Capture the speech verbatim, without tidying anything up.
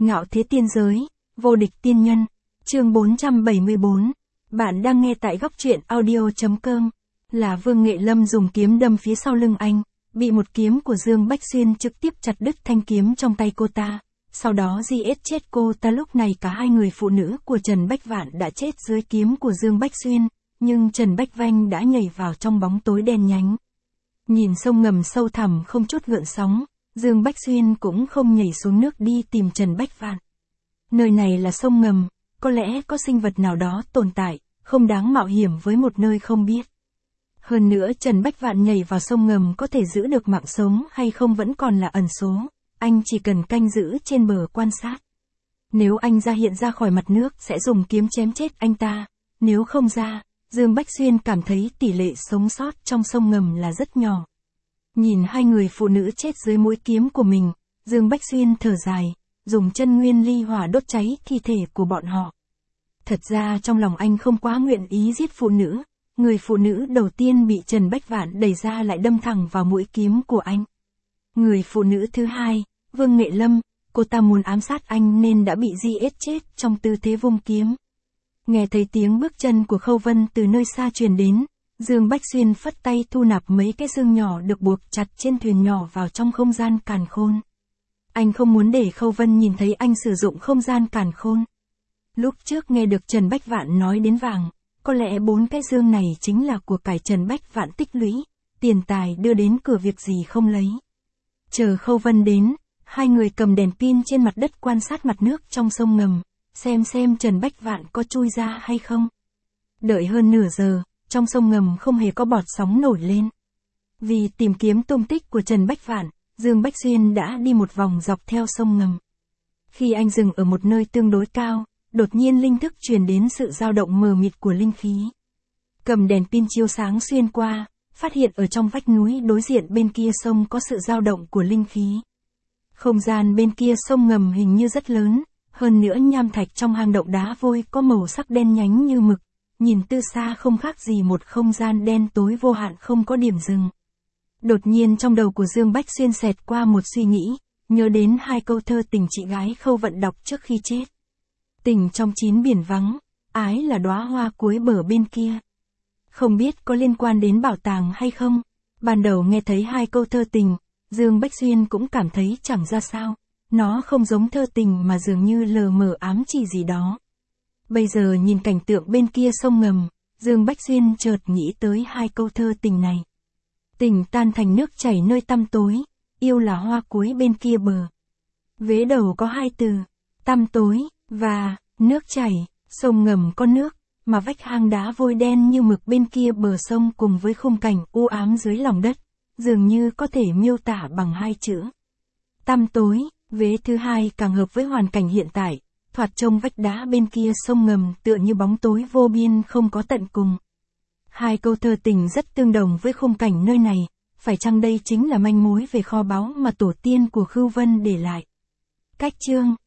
Ngạo thế tiên giới, vô địch tiên nhân, chương bốn trăm bảy mươi bốn. Bạn đang nghe tại góc truyện audio.com. Là Vương Nghệ Lâm dùng kiếm đâm phía sau lưng anh, bị một kiếm của Dương Bách Xuyên trực tiếp chặt đứt thanh kiếm trong tay cô ta. Sau đó giết chết cô ta. Lúc này cả hai người phụ nữ của Trần Bách Vạn đã chết dưới kiếm của Dương Bách Xuyên, nhưng Trần Bách Vanh đã nhảy vào trong bóng tối đen nhánh. Nhìn sông ngầm sâu thẳm không chút gợn sóng, Dương Bách Xuyên cũng không nhảy xuống nước đi tìm Trần Bách Vạn. Nơi này là sông ngầm, có lẽ có sinh vật nào đó tồn tại, không đáng mạo hiểm với một nơi không biết. Hơn nữa Trần Bách Vạn nhảy vào sông ngầm có thể giữ được mạng sống hay không vẫn còn là ẩn số, anh chỉ cần canh giữ trên bờ quan sát. Nếu anh ra hiện ra khỏi mặt nước sẽ dùng kiếm chém chết anh ta, nếu không ra, Dương Bách Xuyên cảm thấy tỷ lệ sống sót trong sông ngầm là rất nhỏ. Nhìn hai người phụ nữ chết dưới mũi kiếm của mình, Dương Bách Xuyên thở dài, dùng chân nguyên ly hỏa đốt cháy thi thể của bọn họ. Thật ra trong lòng anh không quá nguyện ý giết phụ nữ, người phụ nữ đầu tiên bị Trần Bách Vạn đẩy ra lại đâm thẳng vào mũi kiếm của anh. Người phụ nữ thứ hai, Vương Nghệ Lâm, cô ta muốn ám sát anh nên đã bị giết chết trong tư thế vung kiếm. Nghe thấy tiếng bước chân của Khâu Vân từ nơi xa truyền đến, Dương Bách Xuyên phất tay thu nạp mấy cái xương nhỏ được buộc chặt trên thuyền nhỏ vào trong không gian càn khôn. Anh không muốn để Khâu Vân nhìn thấy anh sử dụng không gian càn khôn. Lúc trước nghe được Trần Bách Vạn nói đến vàng, có lẽ bốn cái dương này chính là của cải Trần Bách Vạn tích lũy, tiền tài đưa đến cửa việc gì không lấy. Chờ Khâu Vân đến, hai người cầm đèn pin trên mặt đất quan sát mặt nước trong sông ngầm, xem xem Trần Bách Vạn có chui ra hay không. Đợi hơn nửa giờ, trong sông ngầm không hề có bọt sóng nổi lên. Vì tìm kiếm tung tích của Trần Bách Vạn, Dương Bách Xuyên đã đi một vòng dọc theo sông ngầm. Khi anh dừng ở một nơi tương đối cao, đột nhiên linh thức truyền đến sự dao động mờ mịt của linh khí. Cầm đèn pin chiếu sáng xuyên qua, phát hiện ở trong vách núi đối diện bên kia sông có sự dao động của linh khí. Không gian bên kia sông ngầm hình như rất lớn, hơn nữa nham thạch trong hang động đá vôi có màu sắc đen nhánh như mực, nhìn từ xa không khác gì một không gian đen tối vô hạn không có điểm dừng. Đột nhiên trong đầu của Dương Bách Xuyên xẹt qua một suy nghĩ, nhớ đến hai câu thơ tình chị gái Khâu Vận đọc trước khi chết. Tình trong chín biển vắng, ái là đóa hoa cuối bờ bên kia. Không biết có liên quan đến bảo tàng hay không? Ban đầu nghe thấy hai câu thơ tình, Dương Bách Xuyên cũng cảm thấy chẳng ra sao. Nó không giống thơ tình mà dường như lờ mờ ám chỉ gì đó. Bây giờ nhìn cảnh tượng bên kia sông ngầm, Dương Bách Xuyên chợt nghĩ tới hai câu thơ tình này. Tình tan thành nước chảy nơi tăm tối, yêu là hoa cuối bên kia bờ. Vế đầu có hai từ, tăm tối, và, nước chảy, sông ngầm có nước, mà vách hang đá vôi đen như mực bên kia bờ sông cùng với khung cảnh u ám dưới lòng đất, dường như có thể miêu tả bằng hai chữ. Tăm tối, vế thứ hai càng hợp với hoàn cảnh hiện tại, thoạt trông vách đá bên kia sông ngầm tựa như bóng tối vô biên không có tận cùng. Hai câu thơ tình rất tương đồng với khung cảnh nơi này, phải chăng đây chính là manh mối về kho báu mà tổ tiên của Khưu Vân để lại? Cách chương